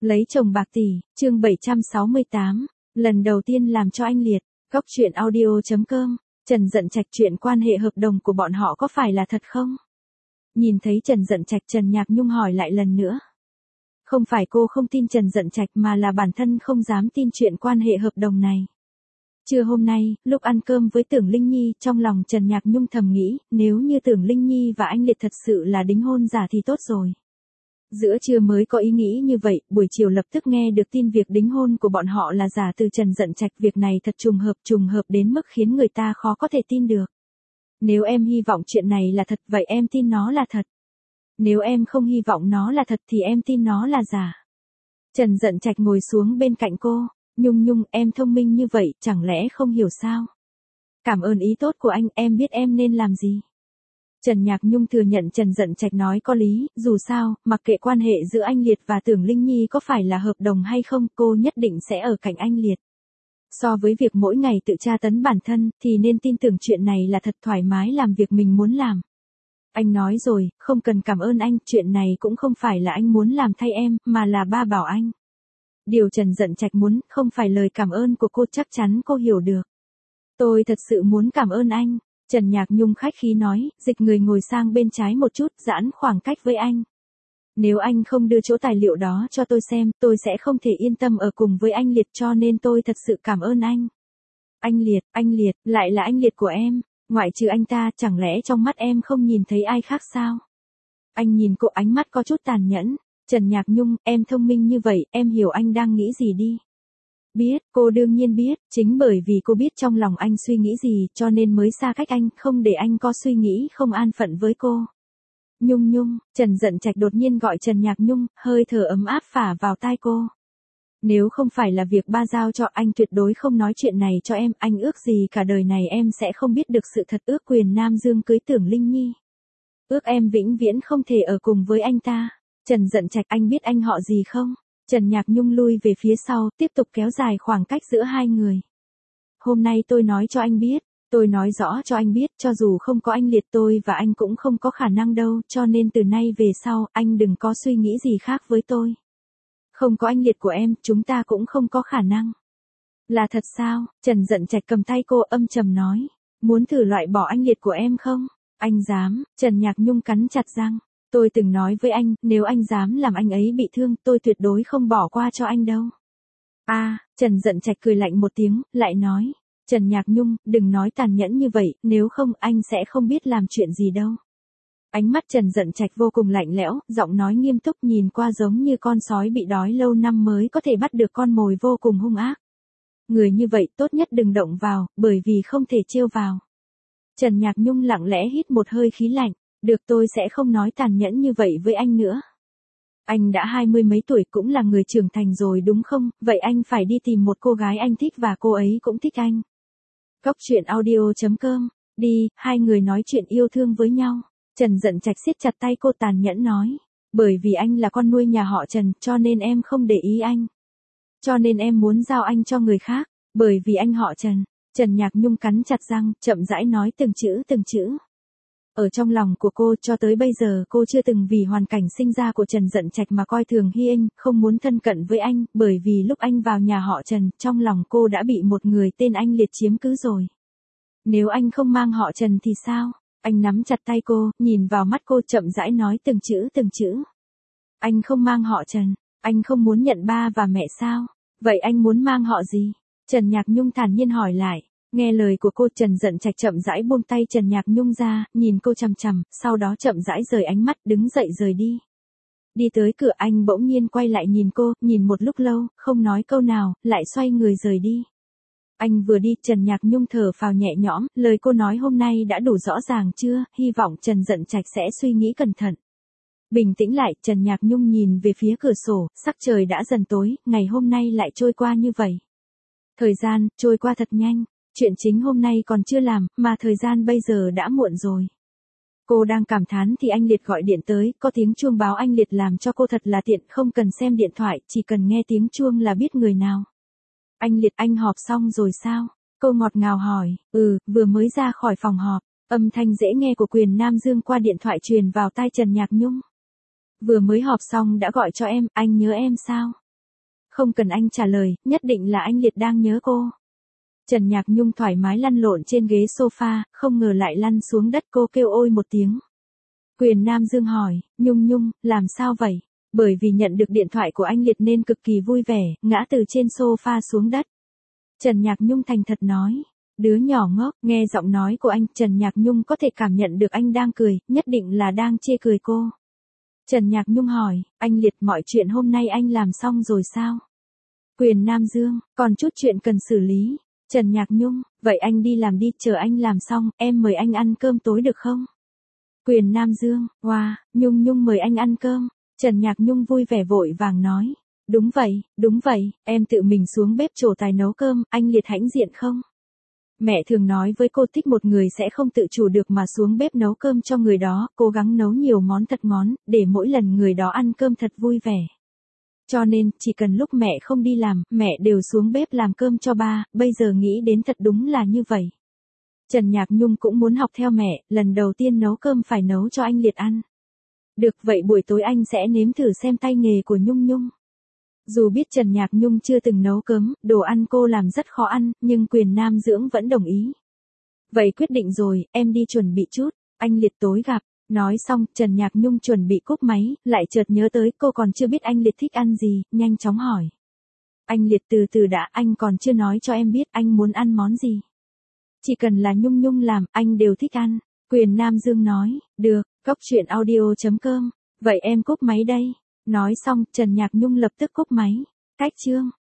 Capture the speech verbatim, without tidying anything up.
Lấy chồng bạc tỷ, chương bảy trăm sáu mươi tám, lần đầu tiên làm cho anh liệt, góc truyện audio chấm com, Trần Dận Trạch chuyện quan hệ hợp đồng của bọn họ có phải là thật không? Nhìn thấy Trần Dận Trạch, Trần Nhạc Nhung hỏi lại lần nữa. Không phải cô không tin Trần Dận Trạch mà là bản thân không dám tin chuyện quan hệ hợp đồng này. Trưa hôm nay, lúc ăn cơm với Tưởng Linh Nhi, trong lòng Trần Nhạc Nhung thầm nghĩ, nếu như Tưởng Linh Nhi và anh Liệt thật sự là đính hôn giả thì tốt rồi. Giữa trưa mới có ý nghĩ như vậy, buổi chiều lập tức nghe được tin việc đính hôn của bọn họ là giả từ Trần Dận Trạch, việc này thật trùng hợp, trùng hợp đến mức khiến người ta khó có thể tin được. Nếu em hy vọng chuyện này là thật, vậy em tin nó là thật. Nếu em không hy vọng nó là thật thì em tin nó là giả. Trần Dận Trạch ngồi xuống bên cạnh cô, Nhung Nhung, em thông minh như vậy, chẳng lẽ không hiểu sao? Cảm ơn ý tốt của anh, em biết em nên làm gì. Trần Nhạc Nhung thừa nhận Trần Dận Trạch nói có lý, dù sao, mặc kệ quan hệ giữa anh Liệt và Tưởng Linh Nhi có phải là hợp đồng hay không, cô nhất định sẽ ở cạnh anh Liệt. So với việc mỗi ngày tự tra tấn bản thân, thì nên tin tưởng chuyện này là thật, thoải mái làm việc mình muốn làm. Anh nói rồi, không cần cảm ơn anh, chuyện này cũng không phải là anh muốn làm thay em, mà là ba bảo anh. Điều Trần Dận Trạch muốn, không phải lời cảm ơn của cô, chắc chắn cô hiểu được. Tôi thật sự muốn cảm ơn anh. Trần Nhạc Nhung khách khí nói, dịch người ngồi sang bên trái một chút, giãn khoảng cách với anh. Nếu anh không đưa chỗ tài liệu đó cho tôi xem, tôi sẽ không thể yên tâm ở cùng với anh Liệt, cho nên tôi thật sự cảm ơn anh. Anh Liệt, anh Liệt, lại là anh Liệt của em, ngoại trừ anh ta, chẳng lẽ trong mắt em không nhìn thấy ai khác sao? Anh nhìn cô, ánh mắt có chút tàn nhẫn. Trần Nhạc Nhung, em thông minh như vậy, em hiểu anh đang nghĩ gì đi. Biết, cô đương nhiên biết, chính bởi vì cô biết trong lòng anh suy nghĩ gì, cho nên mới xa cách anh, không để anh có suy nghĩ không an phận với cô. Nhung Nhung, Trần Dận Trạch đột nhiên gọi Trần Nhạc Nhung, hơi thở ấm áp phả vào tai cô. Nếu không phải là việc ba giao cho, anh tuyệt đối không nói chuyện này cho em, anh ước gì cả đời này em sẽ không biết được sự thật, ước quyền Nam Dương cưới Tưởng Linh Nhi. Ước em vĩnh viễn không thể ở cùng với anh ta. Trần Dận Trạch, anh biết anh họ gì không? Trần Nhạc Nhung lui về phía sau, tiếp tục kéo dài khoảng cách giữa hai người. Hôm nay tôi nói cho anh biết, tôi nói rõ cho anh biết, cho dù không có anh Liệt tôi và anh cũng không có khả năng đâu, cho nên từ nay về sau, anh đừng có suy nghĩ gì khác với tôi. Không có anh Liệt của em, chúng ta cũng không có khả năng. Là thật sao? Trần Dận Trạch cầm tay cô, âm trầm nói, muốn thử loại bỏ anh Liệt của em không? Anh dám? Trần Nhạc Nhung cắn chặt răng. Tôi từng nói với anh, nếu anh dám làm anh ấy bị thương, tôi tuyệt đối không bỏ qua cho anh đâu. A, à, Trần Dận Trạch cười lạnh một tiếng, lại nói, Trần Nhạc Nhung, đừng nói tàn nhẫn như vậy, nếu không anh sẽ không biết làm chuyện gì đâu. Ánh mắt Trần Dận Trạch vô cùng lạnh lẽo, giọng nói nghiêm túc, nhìn qua giống như con sói bị đói lâu năm mới có thể bắt được con mồi, vô cùng hung ác. Người như vậy tốt nhất đừng động vào, bởi vì không thể trêu vào. Trần Nhạc Nhung lặng lẽ hít một hơi khí lạnh. Được, tôi sẽ không nói tàn nhẫn như vậy với anh nữa. Anh đã hai mươi mấy tuổi, cũng là người trưởng thành rồi đúng không? Vậy anh phải đi tìm một cô gái anh thích và cô ấy cũng thích anh. Góc truyện audio chấm com, đi, hai người nói chuyện yêu thương với nhau. Trần Dận Trạch siết chặt tay cô, tàn nhẫn nói. Bởi vì anh là con nuôi nhà họ Trần, cho nên em không để ý anh. Cho nên em muốn giao anh cho người khác, bởi vì anh họ Trần. Trần Nhạc Nhung cắn chặt răng, chậm rãi nói từng chữ từng chữ. Ở trong lòng của cô, cho tới bây giờ cô chưa từng vì hoàn cảnh sinh ra của Trần Dận Trạch mà coi thường Hy Anh, không muốn thân cận với anh, bởi vì lúc anh vào nhà họ Trần, trong lòng cô đã bị một người tên anh Liệt chiếm cứ rồi. Nếu anh không mang họ Trần thì sao? Anh nắm chặt tay cô, nhìn vào mắt cô, chậm rãi nói từng chữ từng chữ. Anh không mang họ Trần, anh không muốn nhận ba và mẹ sao? Vậy anh muốn mang họ gì? Trần Nhạc Nhung thản nhiên hỏi lại. Nghe lời của cô, Trần Dận Trạch chậm rãi buông tay Trần Nhạc Nhung ra, nhìn cô chằm chằm, sau đó chậm rãi rời ánh mắt, đứng dậy rời đi. Đi tới cửa, anh bỗng nhiên quay lại nhìn cô, nhìn một lúc lâu, không nói câu nào, lại xoay người rời đi. Anh vừa đi, Trần Nhạc Nhung thở phào nhẹ nhõm, lời cô nói hôm nay đã đủ rõ ràng chưa, hy vọng Trần Dận Trạch sẽ suy nghĩ cẩn thận. Bình tĩnh lại, Trần Nhạc Nhung nhìn về phía cửa sổ, sắc trời đã dần tối, ngày hôm nay lại trôi qua như vậy. Thời gian, trôi qua thật nhanh. Chuyện chính hôm nay còn chưa làm, mà thời gian bây giờ đã muộn rồi. Cô đang cảm thán thì anh Liệt gọi điện tới, có tiếng chuông báo anh Liệt làm cho cô thật là tiện, không cần xem điện thoại, chỉ cần nghe tiếng chuông là biết người nào. Anh Liệt, anh họp xong rồi sao? Cô ngọt ngào hỏi, ừ, vừa mới ra khỏi phòng họp, âm thanh dễ nghe của quyền Nam Dương qua điện thoại truyền vào tai Trần Nhạc Nhung. Vừa mới họp xong đã gọi cho em, anh nhớ em sao? Không cần anh trả lời, nhất định là anh Liệt đang nhớ cô. Trần Nhạc Nhung thoải mái lăn lộn trên ghế sofa, không ngờ lại lăn xuống đất, cô kêu ôi một tiếng. Quyền Nam Dương hỏi, Nhung Nhung, làm sao vậy? Bởi vì nhận được điện thoại của anh Liệt nên cực kỳ vui vẻ, ngã từ trên sofa xuống đất. Trần Nhạc Nhung thành thật nói, đứa nhỏ ngốc, nghe giọng nói của anh, Trần Nhạc Nhung có thể cảm nhận được anh đang cười, nhất định là đang chê cười cô. Trần Nhạc Nhung hỏi, anh Liệt, mọi chuyện hôm nay anh làm xong rồi sao? Quyền Nam Dương, còn chút chuyện cần xử lý. Trần Nhạc Nhung, vậy anh đi làm đi, chờ anh làm xong, em mời anh ăn cơm tối được không? Quyền Nam Dương, wow, Nhung Nhung mời anh ăn cơm. Trần Nhạc Nhung vui vẻ vội vàng nói, đúng vậy, đúng vậy, em tự mình xuống bếp trổ tài nấu cơm, anh Liệt hãnh diện không? Mẹ thường nói với cô thích một người sẽ không tự chủ được mà xuống bếp nấu cơm cho người đó, cố gắng nấu nhiều món thật ngon, để mỗi lần người đó ăn cơm thật vui vẻ. Cho nên, chỉ cần lúc mẹ không đi làm, mẹ đều xuống bếp làm cơm cho ba, bây giờ nghĩ đến thật đúng là như vậy. Trần Nhạc Nhung cũng muốn học theo mẹ, lần đầu tiên nấu cơm phải nấu cho anh Liệt ăn. Được, vậy buổi tối anh sẽ nếm thử xem tay nghề của Nhung Nhung. Dù biết Trần Nhạc Nhung chưa từng nấu cơm, đồ ăn cô làm rất khó ăn, nhưng Quyền Nam Dưỡng vẫn đồng ý. Vậy quyết định rồi, em đi chuẩn bị chút, anh Liệt tối gặp. Nói xong, Trần Nhạc Nhung chuẩn bị cúp máy, lại chợt nhớ tới cô còn chưa biết anh Liệt thích ăn gì, nhanh chóng hỏi. Anh Liệt từ từ đã, anh còn chưa nói cho em biết anh muốn ăn món gì. Chỉ cần là Nhung Nhung làm, anh đều thích ăn. Quyền Nam Dương nói, được, cốc truyện audio chấm com, vậy em cúp máy đây. Nói xong, Trần Nhạc Nhung lập tức cúp máy. Cách chương.